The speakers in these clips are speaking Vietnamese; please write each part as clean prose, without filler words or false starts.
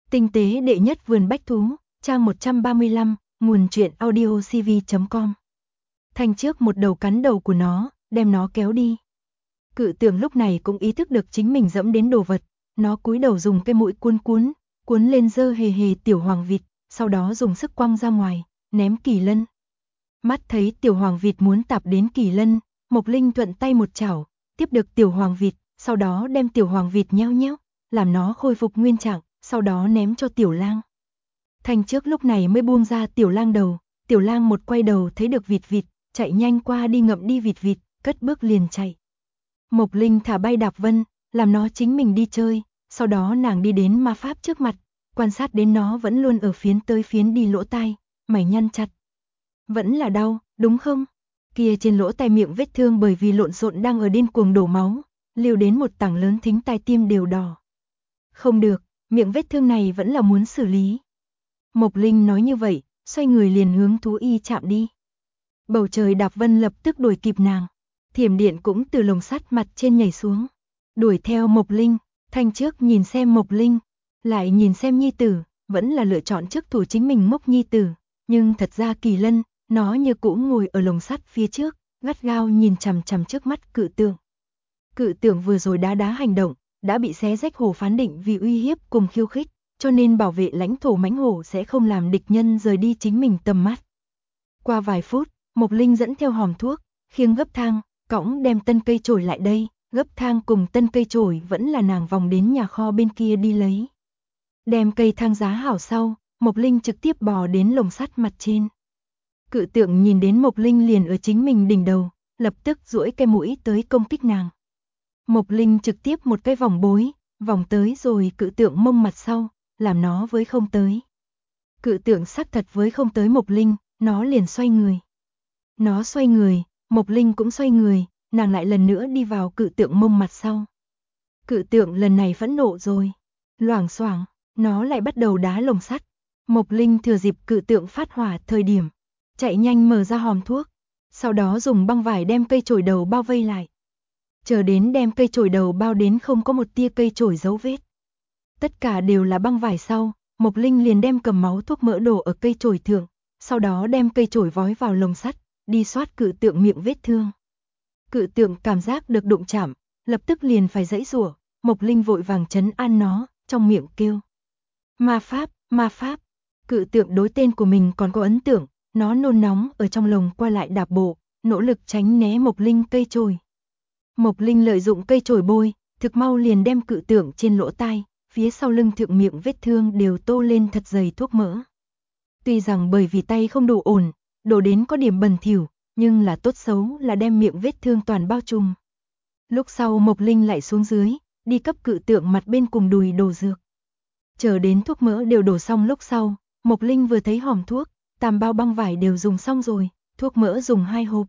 Tinh tế đệ nhất vườn bách thú, trang 135, nguồn truyện audiocv.com. Thanh trước một đầu cắn đầu của nó, đem nó kéo đi. Cự tượng lúc này cũng ý thức được chính mình dẫm đến đồ vật, nó cúi đầu dùng cái mũi cuốn lên dơ hề hề tiểu hoàng vịt, sau đó dùng sức quăng ra ngoài, ném Kỳ Lân. Mắt thấy tiểu hoàng vịt muốn tạp đến Kỳ Lân, Mộc Linh thuận tay một chảo, tiếp được tiểu hoàng vịt, sau đó đem tiểu hoàng vịt nheo nheo, làm nó khôi phục nguyên trạng, sau đó ném cho tiểu lang. Thanh trước lúc này mới buông ra tiểu lang đầu, tiểu lang một quay đầu thấy được vịt, chạy nhanh qua đi ngậm đi vịt, cất bước liền chạy. Mộc Linh thả bay Đạp Vân, làm nó chính mình đi chơi, sau đó nàng đi đến ma pháp trước mặt, quan sát đến nó vẫn luôn ở phiến tới phiến đi lỗ tai, mày nhăn chặt. Vẫn là đau, đúng không? Kia trên lỗ tai miệng vết thương bởi vì lộn xộn đang ở điên cuồng đổ máu, lưu đến một tảng lớn thính tai tim đều đỏ. Không được, miệng vết thương này vẫn là muốn xử lý. Mộc Linh nói như vậy, xoay người liền hướng thú y chạm đi. Bầu trời Đạp Vân lập tức đuổi kịp nàng. Thiểm điện cũng từ lồng sắt mặt trên nhảy xuống, đuổi theo Mộc Linh. Thanh trước nhìn xem Mộc Linh, lại nhìn xem nhi tử, vẫn là lựa chọn trước thủ chính mình mốc nhi tử. Nhưng thật ra Kỳ Lân, nó như cũ ngồi ở lồng sắt phía trước, gắt gao nhìn chằm chằm trước mắt cự tượng. Cự tượng vừa rồi đá hành động, đã bị xé rách hổ phán định vì uy hiếp cùng khiêu khích, cho nên bảo vệ lãnh thổ mãnh hổ sẽ không làm địch nhân rời đi chính mình tầm mắt. Qua vài phút, Mộc Linh dẫn theo hòm thuốc, khiêng gấp thang, cõng đem tân cây chổi lại đây, gấp thang cùng tân cây chổi vẫn là nàng vòng đến nhà kho bên kia đi lấy. Đem cây thang giá hảo sau, Mộc Linh trực tiếp bò đến lồng sắt mặt trên. Cự tượng nhìn đến Mộc Linh liền ở chính mình đỉnh đầu, lập tức duỗi cái mũi tới công kích nàng. Mộc Linh trực tiếp một cái vòng bối, vòng tới rồi cự tượng mông mặt sau, làm nó với không tới. Cự tượng xác thật với không tới Mộc Linh, nó liền xoay người. Nó xoay người, Mộc Linh cũng xoay người, nàng lại lần nữa đi vào cự tượng mông mặt sau. Cự tượng lần này phẫn nộ rồi. Loảng xoảng, nó lại bắt đầu đá lồng sắt. Mộc Linh thừa dịp cự tượng phát hỏa thời điểm, chạy nhanh mở ra hòm thuốc, sau đó dùng băng vải đem cây chổi đầu bao vây lại. Chờ đến đem cây chổi đầu bao đến không có một tia cây chổi dấu vết. Tất cả đều là băng vải sau, Mộc Linh liền đem cầm máu thuốc mỡ đổ ở cây chổi thượng, sau đó đem cây chổi vói vào lồng sắt, đi xoát cự tượng miệng vết thương. Cự tượng cảm giác được đụng chạm, lập tức liền phải giãy giụa, Mộc Linh vội vàng trấn an nó, trong miệng kêu: "Ma pháp, ma pháp." Cự tượng đối tên của mình còn có ấn tượng, nó nôn nóng ở trong lồng qua lại đạp bộ, nỗ lực tránh né Mộc Linh cây chổi. Mộc Linh lợi dụng cây chổi bôi, thực mau liền đem cự tượng trên lỗ tai, phía sau lưng thượng miệng vết thương đều tô lên thật dày thuốc mỡ. Tuy rằng bởi vì tay không đủ ổn, đổ đến có điểm bẩn thỉu, nhưng là tốt xấu là đem miệng vết thương toàn bao trùm. Lúc sau Mộc Linh lại xuống dưới, đi cấp cự tượng mặt bên cùng đùi đổ dược. Chờ đến thuốc mỡ đều đổ xong lúc sau, Mộc Linh vừa thấy hòm thuốc, tam bao băng vải đều dùng xong rồi, thuốc mỡ dùng 2 hộp.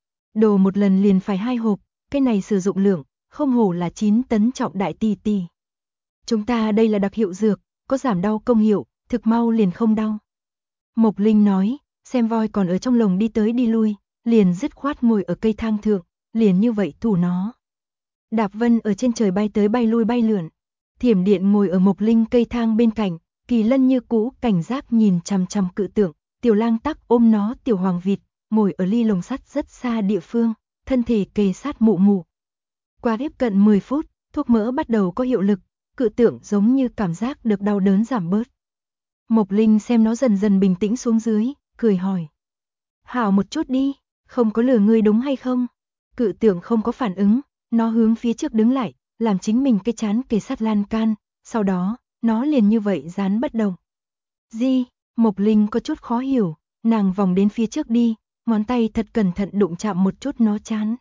Đổ một lần liền phải 2 hộp, cái này sử dụng lượng, không hổ là 9 tấn trọng đại tỷ tỷ. Chúng ta đây là đặc hiệu dược, có giảm đau công hiệu, thực mau liền không đau. Mộc Linh nói, xem voi còn ở trong lồng đi tới đi lui, liền dứt khoát ngồi ở cây thang thượng, liền như vậy thủ nó. Đạp Vân ở trên trời bay tới bay lui bay lượn, Thiểm điện ngồi ở Mộc Linh cây thang bên cạnh, Kỳ Lân như cũ cảnh giác nhìn chằm chằm cự tượng, tiểu lang tắc ôm nó tiểu hoàng vịt, ngồi ở ly lồng sắt rất xa địa phương, thân thể kề sát mụ mụ. Qua tiếp cận 10 phút, thuốc mỡ bắt đầu có hiệu lực, cự tượng giống như cảm giác được đau đớn giảm bớt. Mộc Linh xem nó dần dần bình tĩnh xuống dưới, cười hỏi: "Hảo một chút đi, không có lừa ngươi đúng hay không?" Cự tượng không có phản ứng, nó hướng phía trước đứng lại, làm chính mình cái chán kề sát lan can, sau đó, nó liền như vậy dán bất động. "Gì?" Mộc Linh có chút khó hiểu, nàng vòng đến phía trước đi, ngón tay thật cẩn thận đụng chạm một chút nó chán.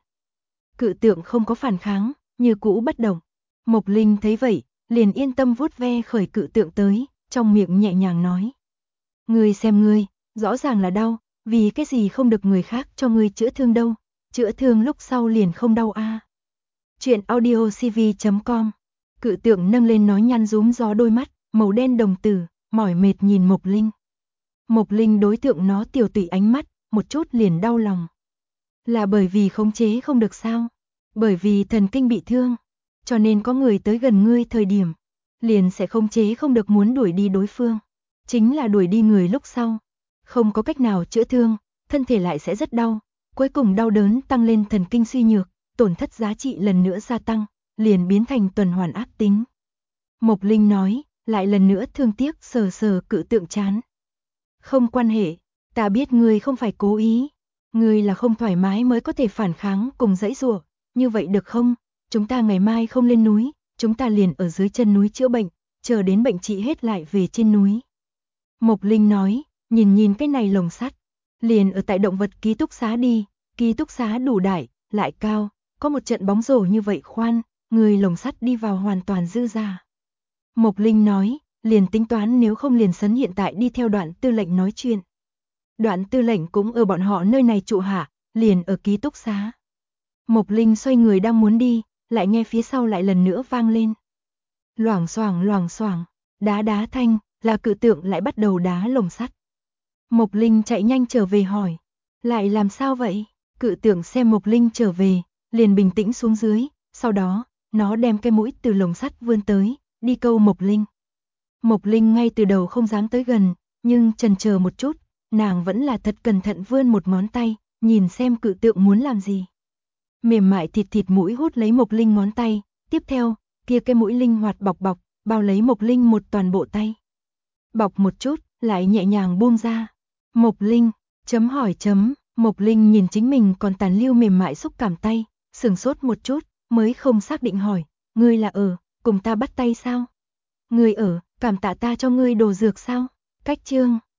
Cự tượng không có phản kháng, như cũ bất động. Mộc Linh thấy vậy, liền yên tâm vuốt ve khởi cự tượng tới, trong miệng nhẹ nhàng nói: "Ngươi xem ngươi, rõ ràng là đau, vì cái gì không được người khác cho ngươi chữa thương đâu, chữa thương lúc sau liền không đau a." Truyện audiocv.com. Cự tượng nâng lên nó nhăn rúm gió đôi mắt, màu đen đồng tử, mỏi mệt nhìn Mộc Linh. Mộc Linh đối tượng nó tiểu tụy ánh mắt, một chút liền đau lòng. Là bởi vì khống chế không được sao? Bởi vì thần kinh bị thương, cho nên có người tới gần ngươi thời điểm, liền sẽ khống chế không được muốn đuổi đi đối phương. Chính là đuổi đi người lúc sau, không có cách nào chữa thương, thân thể lại sẽ rất đau, cuối cùng đau đớn tăng lên thần kinh suy nhược, tổn thất giá trị lần nữa gia tăng, liền biến thành tuần hoàn ác tính. Mộc Linh nói, lại lần nữa thương tiếc sờ sờ Cự Tượng trán. Không quan hệ, ta biết ngươi không phải cố ý, ngươi là không thoải mái mới có thể phản kháng cùng giãy giụa, như vậy được không? Chúng ta ngày mai không lên núi, chúng ta liền ở dưới chân núi chữa bệnh, chờ đến bệnh trị hết lại về trên núi. Mộc Linh nói, nhìn cái này lồng sắt, liền ở tại động vật ký túc xá đi, ký túc xá đủ đại, lại cao, có một trận bóng rổ như vậy khoan, người lồng sắt đi vào hoàn toàn dư giả. Mộc Linh nói, liền tính toán nếu không liền sấn hiện tại đi theo Đoạn tư lệnh nói chuyện. Đoạn tư lệnh cũng ở bọn họ nơi này trụ hạ, liền ở ký túc xá. Mộc Linh xoay người đang muốn đi, lại nghe phía sau lại lần nữa vang lên. Loảng xoảng, đá thanh, là Cự Tượng lại bắt đầu đá lồng sắt. Mộc Linh chạy nhanh trở về hỏi, lại làm sao vậy? Cự Tượng xem Mộc Linh trở về, liền bình tĩnh xuống dưới, sau đó, nó đem cái mũi từ lồng sắt vươn tới, đi câu Mộc Linh. Mộc Linh ngay từ đầu không dám tới gần, nhưng chần chờ một chút, nàng vẫn là thật cẩn thận vươn một ngón tay, nhìn xem Cự Tượng muốn làm gì. Mềm mại thịt mũi hút lấy Mộc Linh ngón tay, tiếp theo, kia cái mũi linh hoạt bọc, bao lấy Mộc Linh một toàn bộ tay. Bọc một chút, lại nhẹ nhàng buông ra. Mộc Linh, Mộc Linh nhìn chính mình còn tàn lưu mềm mại xúc cảm tay, sửng sốt một chút, mới không xác định hỏi, ngươi là cùng ta bắt tay sao? Ngươi cảm tạ ta cho ngươi đồ dược sao? Cách chương